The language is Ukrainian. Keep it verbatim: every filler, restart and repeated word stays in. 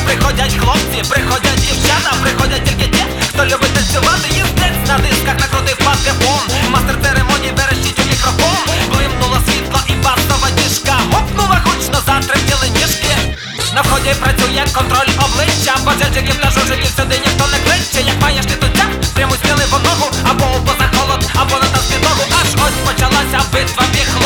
Приходять хлопці, приходять дівчата, приходять тільки ті, хто любить танцювати. Їздець на дисках, накрутив паскепон. Мастер церемонії верещить у мікрофон. Блимнуло світло і басова діжка гупнула гучно, затремтіли ніжки. На вході працює контроль обличчя. Пожежників та жужиків сюди ніхто не кличе. Як маєш ти тут пряму сміливу ногу, або у поза холод, або на танцпідлогу. Аж ось почалася битва піх.